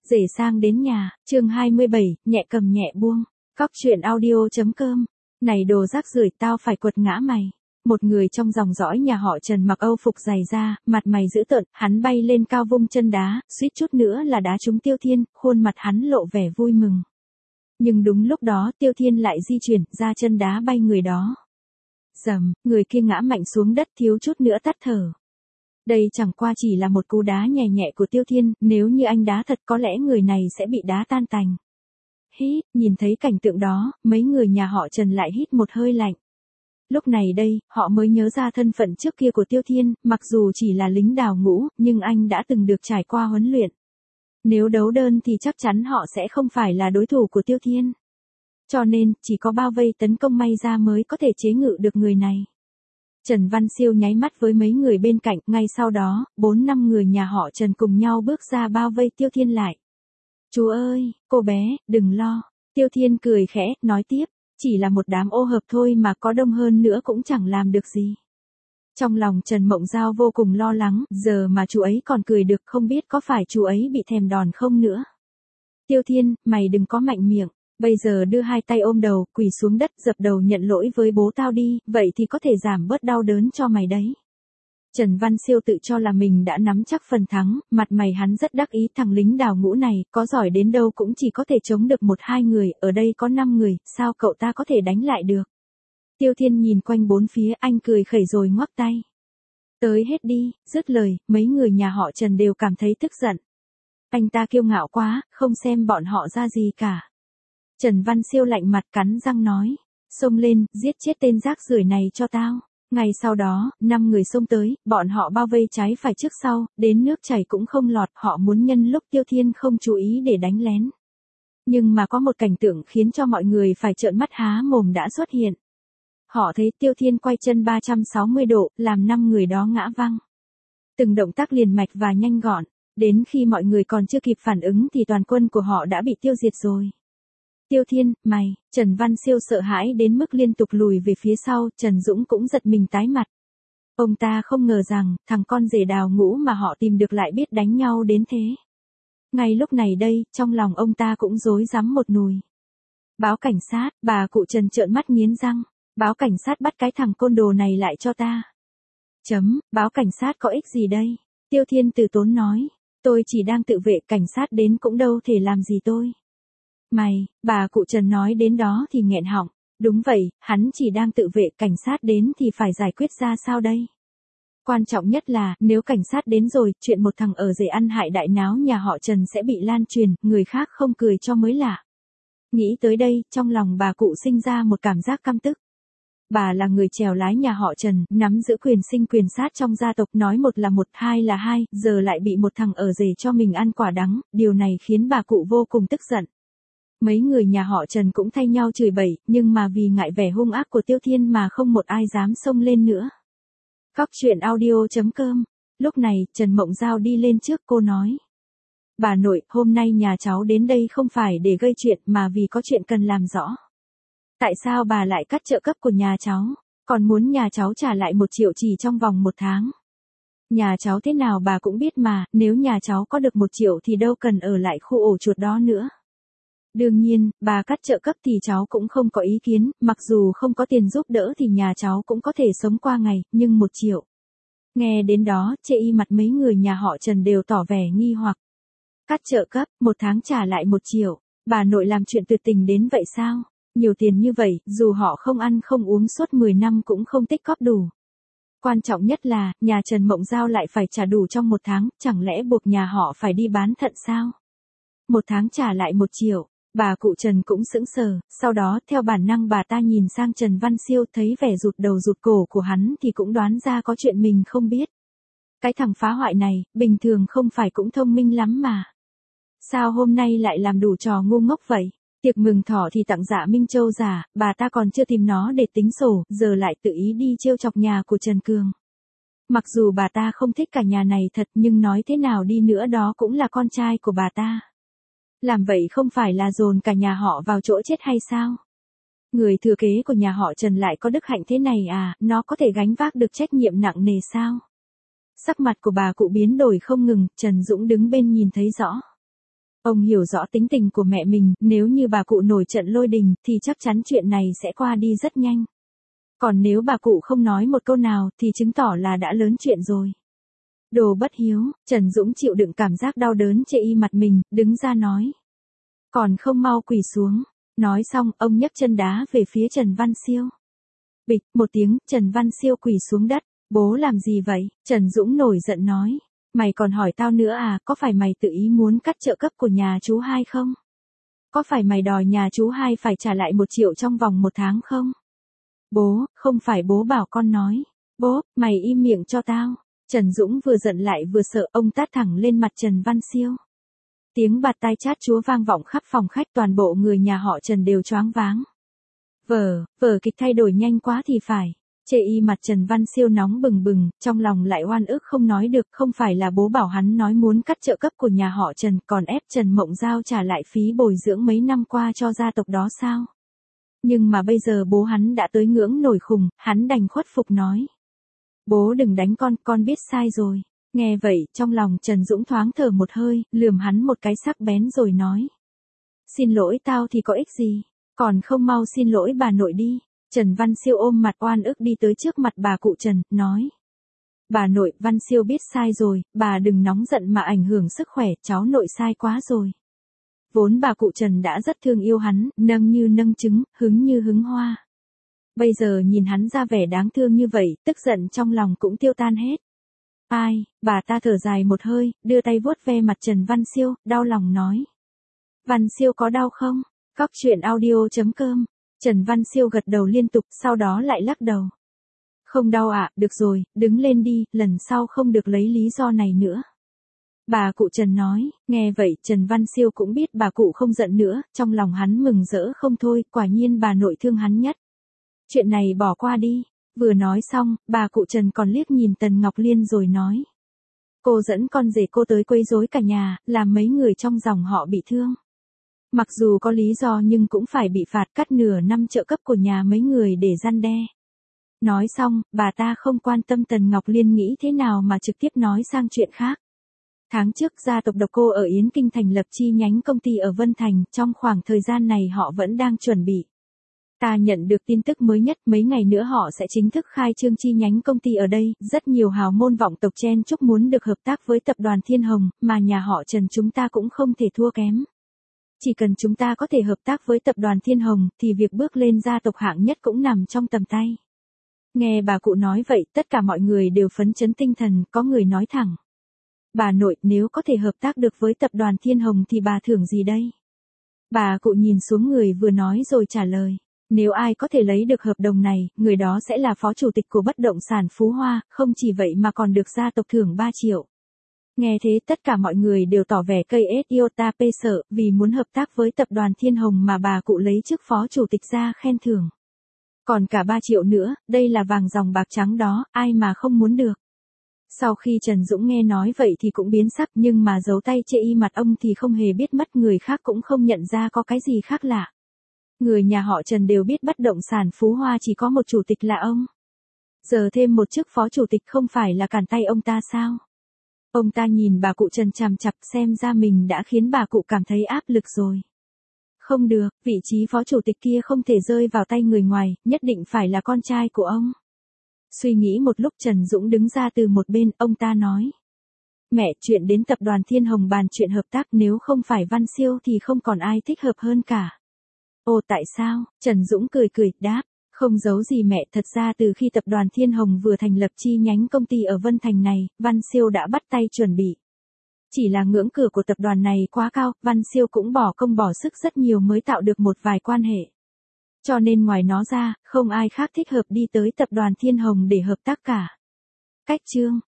Rể sang đến nhà, chương 27, nhẹ cầm nhẹ buông. Cóc truyện audio.com. Này đồ rác rưởi, tao phải quật ngã mày. Một người trong dòng dõi nhà họ Trần mặc âu phục dày da, mặt mày dữ tợn, hắn bay lên cao vung chân đá, suýt chút nữa là đá trúng Tiêu Thiên, khuôn mặt hắn lộ vẻ vui mừng. Nhưng đúng lúc đó Tiêu Thiên lại di chuyển, ra chân đá bay người đó. Dầm, người kia ngã mạnh xuống đất thiếu chút nữa tắt thở. Đây chẳng qua chỉ là một cú đá nhẹ nhẹ của Tiêu Thiên, nếu như anh đá thật có lẽ người này sẽ bị đá tan tành. Hít, nhìn thấy cảnh tượng đó, mấy người nhà họ Trần lại hít một hơi lạnh. Lúc này đây, họ mới nhớ ra thân phận trước kia của Tiêu Thiên, mặc dù chỉ là lính đào ngũ, nhưng anh đã từng được trải qua huấn luyện. Nếu đấu đơn thì chắc chắn họ sẽ không phải là đối thủ của Tiêu Thiên. Cho nên, chỉ có bao vây tấn công may ra mới có thể chế ngự được người này. Trần Văn Siêu nháy mắt với mấy người bên cạnh, ngay sau đó, 4-5 người nhà họ Trần cùng nhau bước ra bao vây Tiêu Thiên lại. Chú ơi, cô bé, đừng lo. Tiêu Thiên cười khẽ, nói tiếp, chỉ là một đám ô hợp thôi mà có đông hơn nữa cũng chẳng làm được gì. Trong lòng Trần Mộng Giao vô cùng lo lắng, giờ mà chú ấy còn cười được không biết có phải chú ấy bị thèm đòn không nữa. Tiêu Thiên, mày đừng có mạnh miệng. Bây giờ đưa hai tay ôm đầu, quỳ xuống đất dập đầu nhận lỗi với bố tao đi, vậy thì có thể giảm bớt đau đớn cho mày đấy. Trần Văn Siêu tự cho là mình đã nắm chắc phần thắng, mặt mày hắn rất đắc ý, thằng lính đào ngũ này, có giỏi đến đâu cũng chỉ có thể chống được 1-2 người, ở đây có 5 người, sao cậu ta có thể đánh lại được. Tiêu Thiên nhìn quanh bốn phía, anh cười khẩy rồi ngoắc tay. Tới hết đi, dứt lời, mấy người nhà họ Trần đều cảm thấy tức giận. Anh ta kiêu ngạo quá, không xem bọn họ ra gì cả. Trần Văn Siêu lạnh mặt cắn răng nói, xông lên, giết chết tên rác rưởi này cho tao. Ngay sau đó, 5 người xông tới, bọn họ bao vây trái phải trước sau, đến nước chảy cũng không lọt, họ muốn nhân lúc Tiêu Thiên không chú ý để đánh lén. Nhưng mà có một cảnh tượng khiến cho mọi người phải trợn mắt há mồm đã xuất hiện. Họ thấy Tiêu Thiên quay chân 360 độ, làm 5 người đó ngã văng. Từng động tác liền mạch và nhanh gọn, đến khi mọi người còn chưa kịp phản ứng thì toàn quân của họ đã bị tiêu diệt rồi. Tiêu Thiên, mày, Trần Văn Siêu sợ hãi đến mức liên tục lùi về phía sau, Trần Dũng cũng giật mình tái mặt. Ông ta không ngờ rằng, thằng con rể đào ngũ mà họ tìm được lại biết đánh nhau đến thế. Ngay lúc này đây, trong lòng ông ta cũng rối rắm một nùi. Báo cảnh sát, bà cụ Trần trợn mắt nghiến răng. Báo cảnh sát bắt cái thằng côn đồ này lại cho ta. Báo cảnh sát có ích gì đây? Tiêu Thiên từ tốn nói. Tôi chỉ đang tự vệ, cảnh sát đến cũng đâu thể làm gì tôi. Mày, bà cụ Trần nói đến đó thì nghẹn họng. Đúng vậy, hắn chỉ đang tự vệ, cảnh sát đến thì phải giải quyết ra sao đây? Quan trọng nhất là, nếu cảnh sát đến rồi, chuyện một thằng ở rể ăn hại đại náo nhà họ Trần sẽ bị lan truyền, người khác không cười cho mới lạ. Nghĩ tới đây, trong lòng bà cụ sinh ra một cảm giác căm tức. Bà là người chèo lái nhà họ Trần, nắm giữ quyền sinh quyền sát trong gia tộc, nói một là một, hai là hai, giờ lại bị một thằng ở rể cho mình ăn quả đắng, điều này khiến bà cụ vô cùng tức giận. Mấy người nhà họ Trần cũng thay nhau chửi bậy, nhưng mà vì ngại vẻ hung ác của Tiêu Thiên mà không một ai dám xông lên nữa. Cóc truyện audio.com. Lúc này, Trần Mộng Giao đi lên trước, cô nói. Bà nội, hôm nay nhà cháu đến đây không phải để gây chuyện mà vì có chuyện cần làm rõ. Tại sao bà lại cắt trợ cấp của nhà cháu, còn muốn nhà cháu trả lại 1 triệu chỉ trong vòng 1 tháng? Nhà cháu thế nào bà cũng biết mà, nếu nhà cháu có được 1 triệu thì đâu cần ở lại khu ổ chuột đó nữa. Đương nhiên, bà cắt trợ cấp thì cháu cũng không có ý kiến, mặc dù không có tiền giúp đỡ thì nhà cháu cũng có thể sống qua ngày, nhưng 1 triệu. Nghe đến đó, chê y mặt mấy người nhà họ Trần đều tỏ vẻ nghi hoặc. Cắt trợ cấp, 1 tháng trả lại 1 triệu, bà nội làm chuyện tuyệt tình đến vậy sao? Nhiều tiền như vậy, dù họ không ăn không uống suốt 10 năm cũng không tích cóp đủ. Quan trọng nhất là, nhà Trần Mộng Giao lại phải trả đủ trong 1 tháng, chẳng lẽ buộc nhà họ phải đi bán thận sao? 1 tháng trả lại 1 triệu. Bà cụ Trần cũng sững sờ, sau đó theo bản năng bà ta nhìn sang Trần Văn Siêu, thấy vẻ rụt đầu rụt cổ của hắn thì cũng đoán ra có chuyện mình không biết. Cái thằng phá hoại này, bình thường không phải cũng thông minh lắm mà. Sao hôm nay lại làm đủ trò ngu ngốc vậy? Tiệc mừng thọ thì tặng Dạ Minh Châu giả, bà ta còn chưa tìm nó để tính sổ, giờ lại tự ý đi trêu chọc nhà của Trần Cường. Mặc dù bà ta không thích cả nhà này thật, nhưng nói thế nào đi nữa đó cũng là con trai của bà ta. Làm vậy không phải là dồn cả nhà họ vào chỗ chết hay sao? Người thừa kế của nhà họ Trần lại có đức hạnh thế này à, nó có thể gánh vác được trách nhiệm nặng nề sao? Sắc mặt của bà cụ biến đổi không ngừng, Trần Dũng đứng bên nhìn thấy rõ. Ông hiểu rõ tính tình của mẹ mình, nếu như bà cụ nổi trận lôi đình, thì chắc chắn chuyện này sẽ qua đi rất nhanh. Còn nếu bà cụ không nói một câu nào, thì chứng tỏ là đã lớn chuyện rồi. Đồ bất hiếu, Trần Dũng chịu đựng cảm giác đau đớn chê y mặt mình, đứng ra nói. Còn không mau quỳ xuống. Nói xong, ông nhấc chân đá về phía Trần Văn Siêu. Bịch, một tiếng, Trần Văn Siêu quỳ xuống đất. Bố làm gì vậy? Trần Dũng nổi giận nói. Mày còn hỏi tao nữa à, có phải mày tự ý muốn cắt trợ cấp của nhà chú hai không? Có phải mày đòi nhà chú hai phải trả lại 1 triệu trong vòng 1 tháng không? Bố, không phải bố bảo con nói. Bố, mày im miệng cho tao. Trần Dũng vừa giận lại vừa sợ, ông tát thẳng lên mặt Trần Văn Siêu. Tiếng bạt tai chát chúa vang vọng khắp phòng khách, toàn bộ người nhà họ Trần đều choáng váng. Vở kịch thay đổi nhanh quá thì phải. Chê y mặt Trần Văn Siêu nóng bừng bừng, trong lòng lại oan ức không nói được, không phải là bố bảo hắn nói muốn cắt trợ cấp của nhà họ Trần, còn ép Trần Mộng Giao trả lại phí bồi dưỡng mấy năm qua cho gia tộc đó sao? Nhưng mà bây giờ bố hắn đã tới ngưỡng nổi khùng, hắn đành khuất phục nói. Bố đừng đánh con biết sai rồi. Nghe vậy, trong lòng Trần Dũng thoáng thở một hơi, lườm hắn một cái sắc bén rồi nói. Xin lỗi tao thì có ích gì, còn không mau xin lỗi bà nội đi. Trần Văn Siêu ôm mặt oan ức đi tới trước mặt bà cụ Trần, nói. Bà nội, Văn Siêu biết sai rồi, bà đừng nóng giận mà ảnh hưởng sức khỏe, cháu nội sai quá rồi. Vốn bà cụ Trần đã rất thương yêu hắn, nâng như nâng trứng, hứng như hứng hoa. Bây giờ nhìn hắn ra vẻ đáng thương như vậy, tức giận trong lòng cũng tiêu tan hết. Ai, bà ta thở dài một hơi, đưa tay vuốt ve mặt Trần Văn Siêu, đau lòng nói. Văn Siêu có đau không? Cóc truyện audio.com. Trần Văn Siêu gật đầu liên tục, sau đó lại lắc đầu. Không đau ạ, được rồi, đứng lên đi, lần sau không được lấy lý do này nữa. Bà cụ Trần nói, nghe vậy Trần Văn Siêu cũng biết bà cụ không giận nữa, trong lòng hắn mừng rỡ không thôi, quả nhiên bà nội thương hắn nhất. Chuyện này bỏ qua đi. Vừa nói xong, bà cụ Trần còn liếc nhìn Tần Ngọc Liên rồi nói. Cô dẫn con rể cô tới quấy rối cả nhà, làm mấy người trong dòng họ bị thương. Mặc dù có lý do nhưng cũng phải bị phạt cắt nửa năm trợ cấp của nhà mấy người để răn đe. Nói xong, bà ta không quan tâm Tần Ngọc Liên nghĩ thế nào mà trực tiếp nói sang chuyện khác. Tháng trước gia tộc Độc Cô ở Yến Kinh thành lập chi nhánh công ty ở Vân Thành, trong khoảng thời gian này họ vẫn đang chuẩn bị. Ta nhận được tin tức mới nhất, mấy ngày nữa họ sẽ chính thức khai trương chi nhánh công ty ở đây, rất nhiều hào môn vọng tộc chen chúc muốn được hợp tác với tập đoàn Thiên Hồng, mà nhà họ Trần chúng ta cũng không thể thua kém. Chỉ cần chúng ta có thể hợp tác với tập đoàn Thiên Hồng, thì việc bước lên gia tộc hạng nhất cũng nằm trong tầm tay. Nghe bà cụ nói vậy, tất cả mọi người đều phấn chấn tinh thần, có người nói thẳng. Bà nội, nếu có thể hợp tác được với tập đoàn Thiên Hồng thì bà thưởng gì đây? Bà cụ nhìn xuống người vừa nói rồi trả lời. Nếu ai có thể lấy được hợp đồng này, người đó sẽ là phó chủ tịch của bất động sản Phú Hoa, không chỉ vậy mà còn được gia tộc thưởng 3 triệu. Nghe thế tất cả mọi người đều tỏ vẻ cây ết iota pê sợ, vì muốn hợp tác với tập đoàn Thiên Hồng mà bà cụ lấy chức phó chủ tịch ra khen thưởng. Còn cả 3 triệu nữa, đây là vàng dòng bạc trắng đó, ai mà không muốn được. Sau khi Trần Dũng nghe nói vậy thì cũng biến sắc, nhưng mà giấu tay chê y mặt ông thì không hề biết mất, người khác cũng không nhận ra có cái gì khác lạ. Người nhà họ Trần đều biết bất động sản Phú Hoa chỉ có một chủ tịch là ông. Giờ thêm một chức phó chủ tịch không phải là cản tay ông ta sao? Ông ta nhìn bà cụ Trần chằm chằm, xem ra mình đã khiến bà cụ cảm thấy áp lực rồi. Không được, vị trí phó chủ tịch kia không thể rơi vào tay người ngoài, nhất định phải là con trai của ông. Suy nghĩ một lúc Trần Dũng đứng ra từ một bên, ông ta nói. Mẹ, chuyện đến tập đoàn Thiên Hồng bàn chuyện hợp tác, nếu không phải Văn Siêu thì không còn ai thích hợp hơn cả. Ồ tại sao? Trần Dũng cười đáp. Không giấu gì mẹ, thật ra từ khi tập đoàn Thiên Hồng vừa thành lập chi nhánh công ty ở Vân Thành này, Văn Siêu đã bắt tay chuẩn bị. Chỉ là ngưỡng cửa của tập đoàn này quá cao, Văn Siêu cũng bỏ công bỏ sức rất nhiều mới tạo được một vài quan hệ. Cho nên ngoài nó ra, không ai khác thích hợp đi tới tập đoàn Thiên Hồng để hợp tác cả. Cách chương